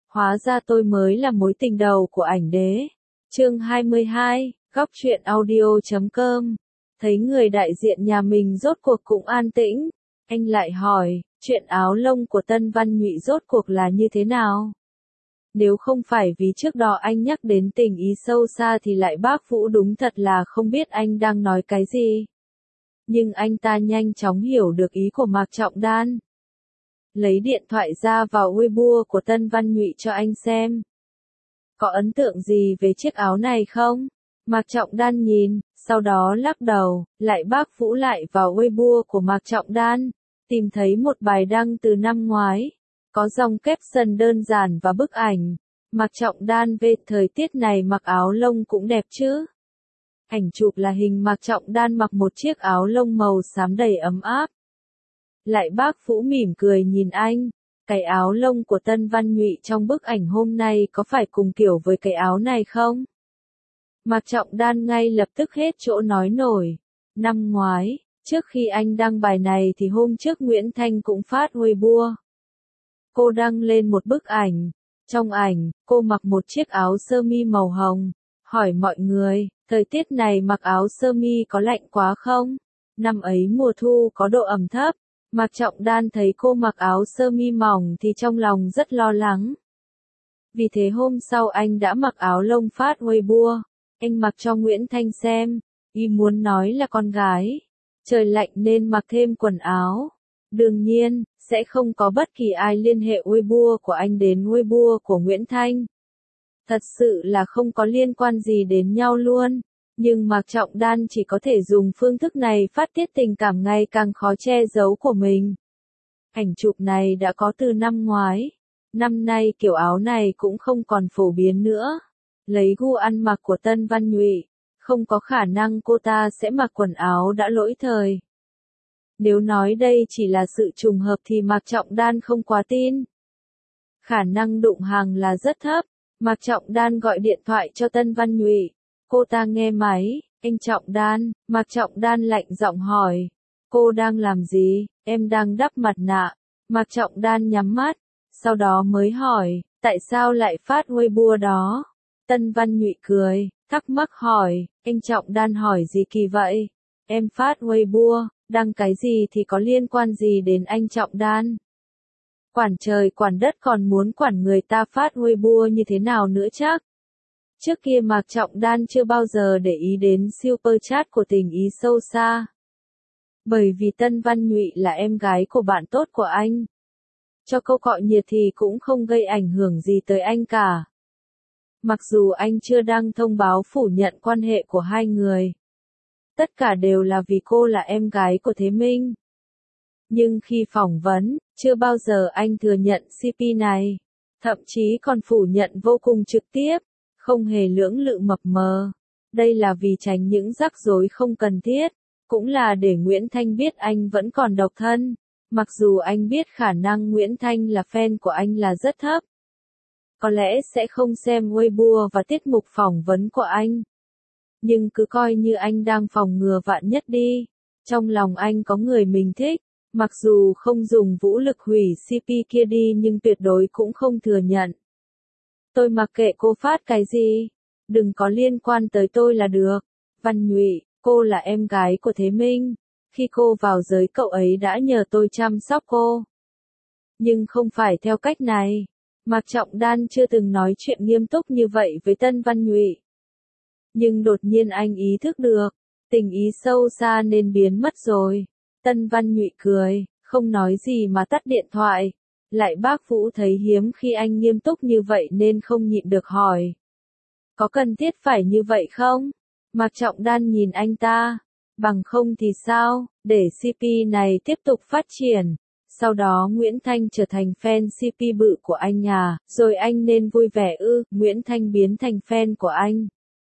Hóa ra tôi mới là mối tình đầu của ảnh đế. Chương 22, góc truyện audio.com. Thấy người đại diện nhà mình rốt cuộc cũng an tĩnh, anh lại hỏi, chuyện áo lông của Tân Văn Nhụy rốt cuộc là như thế nào? Nếu không phải vì trước đó anh nhắc đến tình ý sâu xa thì lại bác Vũ đúng thật là không biết anh đang nói cái gì. Nhưng anh ta nhanh chóng hiểu được ý của Mạc Trọng Đan. Lấy điện thoại ra vào Weibo của Tân Văn Nhụy cho anh xem. Có ấn tượng gì về chiếc áo này không? Mạc Trọng Đan nhìn, sau đó lắc đầu, lại bác Vũ lại vào Weibo của Mạc Trọng Đan, tìm thấy một bài đăng từ năm ngoái. Có dòng caption đơn giản và bức ảnh. Mạc Trọng Đan về thời tiết này mặc áo lông cũng đẹp chứ. Ảnh chụp là hình Mạc Trọng Đan mặc một chiếc áo lông màu xám đầy ấm áp. Lại bác Vũ mỉm cười nhìn anh. Cái áo lông của Tân Văn Nhụy trong bức ảnh hôm nay có phải cùng kiểu với cái áo này không? Mạc Trọng Đan ngay lập tức hết chỗ nói nổi. Năm ngoái, trước khi anh đăng bài này thì hôm trước Nguyễn Thanh cũng phát Weibo. Cô đăng lên một bức ảnh. Trong ảnh, cô mặc một chiếc áo sơ mi màu hồng. Hỏi mọi người, thời tiết này mặc áo sơ mi có lạnh quá không? Năm ấy mùa thu có độ ẩm thấp. Mạc Trọng Đan thấy cô mặc áo sơ mi mỏng thì trong lòng rất lo lắng. Vì thế hôm sau anh đã mặc áo lông phát Weibo. Anh mặc cho Nguyễn Thanh xem. Ý muốn nói là con gái. Trời lạnh nên mặc thêm quần áo. Đương nhiên, sẽ không có bất kỳ ai liên hệ Weibo của anh đến Weibo của Nguyễn Thanh. Thật sự là không có liên quan gì đến nhau luôn. Nhưng Mạc Trọng Đan chỉ có thể dùng phương thức này phát tiết tình cảm ngày càng khó che giấu của mình. Ảnh chụp này đã có từ năm ngoái. Năm nay kiểu áo này cũng không còn phổ biến nữa. Lấy gu ăn mặc của Tân Văn Nhụy, không có khả năng cô ta sẽ mặc quần áo đã lỗi thời. Nếu nói đây chỉ là sự trùng hợp thì Mạc Trọng Đan không quá tin. Khả năng đụng hàng là rất thấp. Mạc Trọng Đan gọi điện thoại cho Tân Văn Nhụy. Cô ta nghe máy, anh Trọng Đan, Mạc Trọng Đan lạnh giọng hỏi. Cô đang làm gì? Em đang đắp mặt nạ. Mạc Trọng Đan nhắm mắt, sau đó mới hỏi, tại sao lại phát Weibo đó? Tân Văn Nhụy cười, thắc mắc hỏi, anh Trọng Đan hỏi gì kỳ vậy? Em phát Weibo, đăng cái gì thì có liên quan gì đến anh Trọng Đan? Quản trời quản đất còn muốn quản người ta phát Weibo như thế nào nữa chắc? Trước kia Mạc Trọng Đan chưa bao giờ để ý đến super chat của tình ý sâu xa. Bởi vì Tân Văn Nhụy là em gái của bạn tốt của anh. Cho câu cọ nhiệt thì cũng không gây ảnh hưởng gì tới anh cả. Mặc dù anh chưa đăng thông báo phủ nhận quan hệ của hai người. Tất cả đều là vì cô là em gái của Thế Minh. Nhưng khi phỏng vấn, chưa bao giờ anh thừa nhận CP này. Thậm chí còn phủ nhận vô cùng trực tiếp. Không hề lưỡng lự mập mờ. Đây là vì tránh những rắc rối không cần thiết. Cũng là để Nguyễn Thanh biết anh vẫn còn độc thân. Mặc dù anh biết khả năng Nguyễn Thanh là fan của anh là rất thấp. Có lẽ sẽ không xem Weibo và tiết mục phỏng vấn của anh. Nhưng cứ coi như anh đang phòng ngừa vạn nhất đi. Trong lòng anh có người mình thích. Mặc dù không dùng vũ lực hủy CP kia đi nhưng tuyệt đối cũng không thừa nhận. Tôi mặc kệ cô phát cái gì. Đừng có liên quan tới tôi là được. Văn Nhụy, cô là em gái của Thế Minh. Khi cô vào giới cậu ấy đã nhờ tôi chăm sóc cô. Nhưng không phải theo cách này. Mạc Trọng Đan chưa từng nói chuyện nghiêm túc như vậy với Tân Văn Nhụy. Nhưng đột nhiên anh ý thức được. Tình ý sâu xa nên biến mất rồi. Tân Văn Nhụy cười, không nói gì mà tắt điện thoại. Lại bác Vũ thấy hiếm khi anh nghiêm túc như vậy nên không nhịn được hỏi. Có cần thiết phải như vậy không? Mạc Trọng Đan nhìn anh ta. Bằng không thì sao, để CP này tiếp tục phát triển. Sau đó Nguyễn Thanh trở thành fan CP bự của anh à, rồi anh nên vui vẻ ư, Nguyễn Thanh biến thành fan của anh.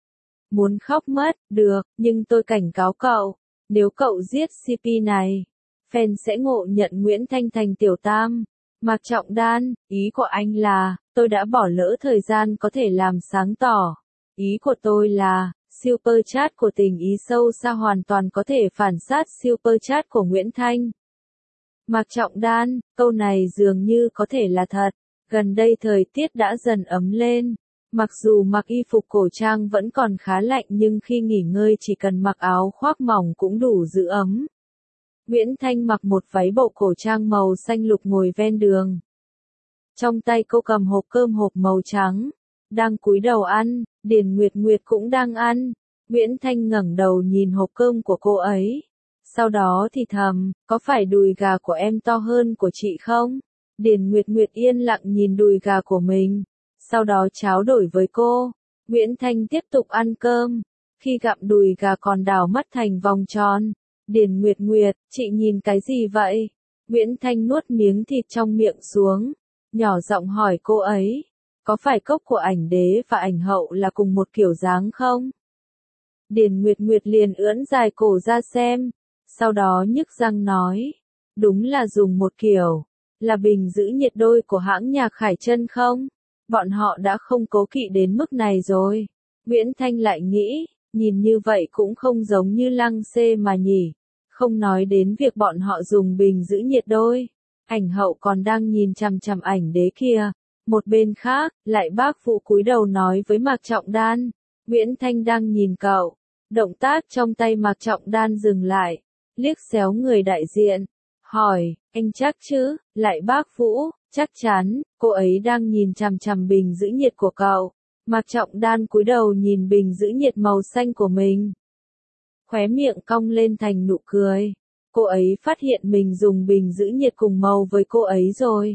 Muốn khóc mất, được, nhưng tôi cảnh cáo cậu, nếu cậu giết CP này, fan sẽ ngộ nhận Nguyễn Thanh thành tiểu tam. Mạc Trọng Đan, ý của anh là, tôi đã bỏ lỡ thời gian có thể làm sáng tỏ. Ý của tôi là, super chat của tình ý sâu xa hoàn toàn có thể phản sát super chat của Nguyễn Thanh. Mạc Trọng Đan, câu này dường như có thể là thật. Gần đây thời tiết đã dần ấm lên. Mặc dù mặc y phục cổ trang vẫn còn khá lạnh nhưng khi nghỉ ngơi chỉ cần mặc áo khoác mỏng cũng đủ giữ ấm. Nguyễn Thanh mặc một váy bộ cổ trang màu xanh lục ngồi ven đường. Trong tay cô cầm hộp cơm hộp màu trắng, đang cúi đầu ăn, Điền Nguyệt Nguyệt cũng đang ăn. Nguyễn Thanh ngẩng đầu nhìn hộp cơm của cô ấy. Sau đó thì thầm, có phải đùi gà của em to hơn của chị không? Điền Nguyệt Nguyệt yên lặng nhìn đùi gà của mình. Sau đó trao đổi với cô. Nguyễn Thanh tiếp tục ăn cơm. Khi gặm đùi gà còn đảo mắt thành vòng tròn. Điền Nguyệt Nguyệt, chị nhìn cái gì vậy? Nguyễn Thanh nuốt miếng thịt trong miệng xuống. Nhỏ giọng hỏi cô ấy. Có phải cốc của ảnh đế và ảnh hậu là cùng một kiểu dáng không? Điền Nguyệt Nguyệt liền ưỡn dài cổ ra xem. Sau đó nhức răng nói. Đúng là dùng một kiểu. Là bình giữ nhiệt đôi của hãng nhạc Khải Trân không? Bọn họ đã không cố kỵ đến mức này rồi. Nguyễn Thanh lại nghĩ, nhìn như vậy cũng không giống như Lăng Xê mà nhỉ. Không nói đến việc bọn họ dùng bình giữ nhiệt đôi. Ảnh hậu còn đang nhìn chằm chằm ảnh đế kia. Một bên khác, lại bác phụ cúi đầu nói với Mạc Trọng Đan. Nguyễn Thanh đang nhìn cậu. Động tác trong tay Mạc Trọng Đan dừng lại. Liếc xéo người đại diện. Hỏi, anh chắc chứ? Lại bác Vũ, chắc chắn, cô ấy đang nhìn chằm chằm bình giữ nhiệt của cậu. Mạc Trọng Đan cúi đầu nhìn bình giữ nhiệt màu xanh của mình. Khóe miệng cong lên thành nụ cười. Cô ấy phát hiện mình dùng bình giữ nhiệt cùng màu với cô ấy rồi.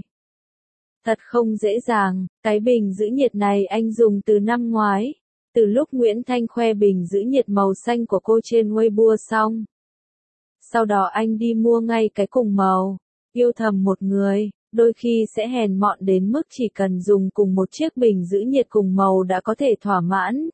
Thật không dễ dàng, cái bình giữ nhiệt này anh dùng từ năm ngoái. Từ lúc Nguyễn Thanh khoe bình giữ nhiệt màu xanh của cô trên Weibo xong. Sau đó anh đi mua ngay cái cùng màu. Yêu thầm một người, đôi khi sẽ hèn mọn đến mức chỉ cần dùng cùng một chiếc bình giữ nhiệt cùng màu đã có thể thỏa mãn.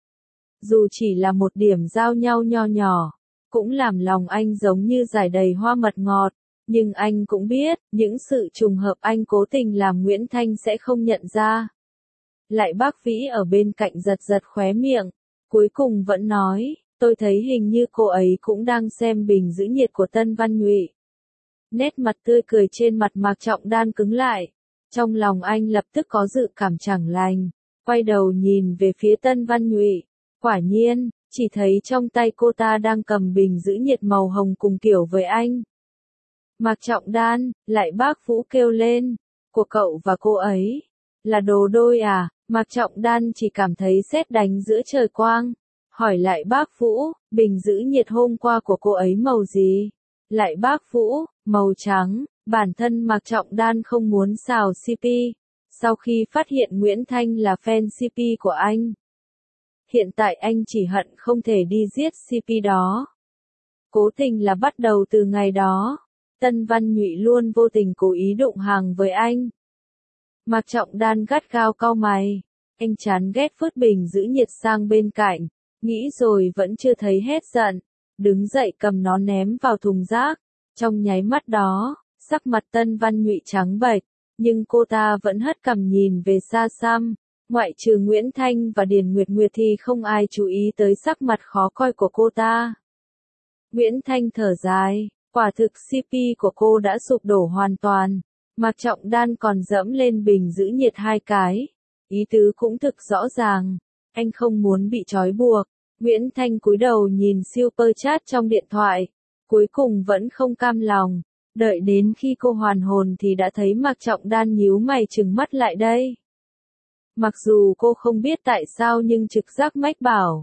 Dù chỉ là một điểm giao nhau nho nhỏ, cũng làm lòng anh giống như giải đầy hoa mật ngọt. Nhưng anh cũng biết, những sự trùng hợp anh cố tình làm Nguyễn Thanh sẽ không nhận ra. Lại bác Vĩ ở bên cạnh giật giật khóe miệng, cuối cùng vẫn nói, tôi thấy hình như cô ấy cũng đang xem bình giữ nhiệt của Tân Văn Nhụy. Nét mặt tươi cười trên mặt Mạc Trọng Đan cứng lại. Trong lòng anh lập tức có dự cảm chẳng lành, quay đầu nhìn về phía Tân Văn Nhụy. Quả nhiên, chỉ thấy trong tay cô ta đang cầm bình giữ nhiệt màu hồng cùng kiểu với anh. Mạc Trọng Đan, lại bác Vũ kêu lên, của cậu và cô ấy, là đồ đôi à? Mạc Trọng Đan chỉ cảm thấy sét đánh giữa trời quang. Hỏi lại bác Vũ, bình giữ nhiệt hôm qua của cô ấy màu gì? Lại bác Vũ, màu trắng. Bản thân Mạc Trọng Đan không muốn xào CP. Sau khi phát hiện Nguyễn Thanh là fan CP của anh. Hiện tại anh chỉ hận không thể đi giết CP đó. Cố tình là bắt đầu từ ngày đó. Tân Văn Nhụy luôn vô tình cố ý đụng hàng với anh. Mạc Trọng Đan gắt gao cau mày. Anh chán ghét vứt bình giữ nhiệt sang bên cạnh. Nghĩ rồi vẫn chưa thấy hết giận. Đứng dậy cầm nó ném vào thùng rác. Trong nháy mắt đó, sắc mặt Tân Văn Nhụy trắng bệch. Nhưng cô ta vẫn hất cằm nhìn về xa xăm. Ngoại trừ Nguyễn Thanh và Điền Nguyệt Nguyệt thì không ai chú ý tới sắc mặt khó coi của cô ta. Nguyễn Thanh thở dài. Quả thực CP của cô đã sụp đổ hoàn toàn. Mạc Trọng Đan còn dẫm lên bình giữ nhiệt 2 cái. Ý tứ cũng thực rõ ràng. Anh không muốn bị trói buộc. Nguyễn Thanh cúi đầu nhìn super chat trong điện thoại. Cuối cùng vẫn không cam lòng. Đợi đến khi cô hoàn hồn thì đã thấy Mạc Trọng Đan nhíu mày trừng mắt lại đây. Mặc dù cô không biết tại sao nhưng trực giác mách bảo.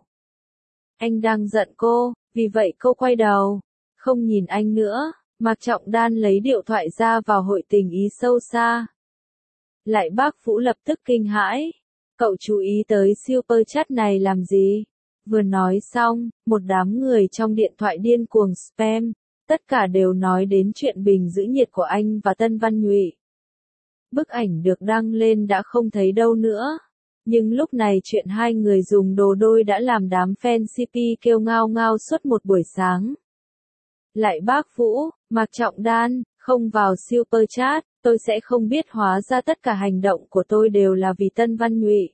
Anh đang giận cô, vì vậy cô quay đầu. Không nhìn anh nữa, Mạc Trọng Đan lấy điện thoại ra vào hội tình ý sâu xa. Lại bác Vũ lập tức kinh hãi. Cậu chú ý tới super chat này làm gì? Vừa nói xong, một đám người trong điện thoại điên cuồng spam. Tất cả đều nói đến chuyện bình giữ nhiệt của anh và Tân Văn Nhụy. Bức ảnh được đăng lên đã không thấy đâu nữa. Nhưng lúc này chuyện hai người dùng đồ đôi đã làm đám fan CP kêu ngao ngao suốt một buổi sáng. Lại bác Vũ, Mạc Trọng Đan, không vào super chat, tôi sẽ không biết hóa ra tất cả hành động của tôi đều là vì Tân Văn Nhụy.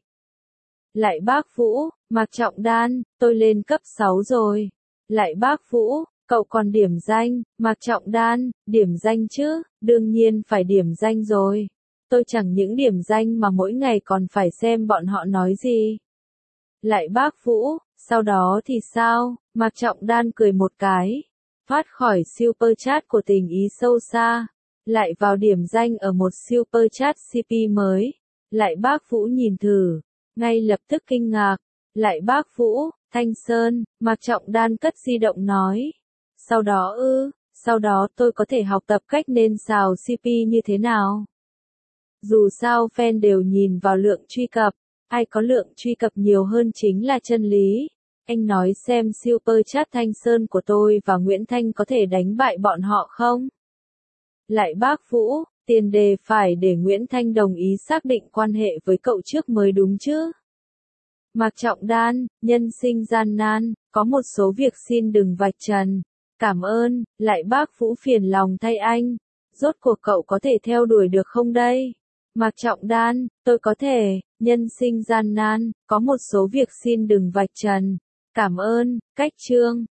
Lại bác Vũ, Mạc Trọng Đan, tôi lên cấp 6 rồi. Lại bác Vũ, cậu còn điểm danh, Mạc Trọng Đan, điểm danh chứ, đương nhiên phải điểm danh rồi. tôi chẳng những điểm danh mà mỗi ngày còn phải xem bọn họ nói gì. Lại bác Vũ, sau đó thì sao? Mạc Trọng Đan cười một cái, thoát khỏi super chat của tình ý sâu xa, lại vào điểm danh ở một super chat CP mới. Lại bác Vũ nhìn thử, ngay lập tức kinh ngạc. Lại bác Vũ, Thanh Sơn, Mạc Trọng Đan cất di động nói. Sau đó tôi có thể học tập cách nên xào CP như thế nào. Dù sao fan đều nhìn vào lượng truy cập, ai có lượng truy cập nhiều hơn chính là chân lý. Anh nói xem super chat Thanh Sơn của tôi và Nguyễn Thanh có thể đánh bại bọn họ không? Lại bác Vũ, tiền đề phải để Nguyễn Thanh đồng ý xác định quan hệ với cậu trước mới đúng chứ. Mạc Trọng Đan, nhân sinh gian nan, có một số việc xin đừng vạch trần. Cảm ơn, lại bác Vũ phiền lòng thay anh. Rốt cuộc cậu có thể theo đuổi được không đây? Mạc Trọng Đan, tôi có thể, nhân sinh gian nan, có một số việc xin đừng vạch trần. Cảm ơn, cách chương.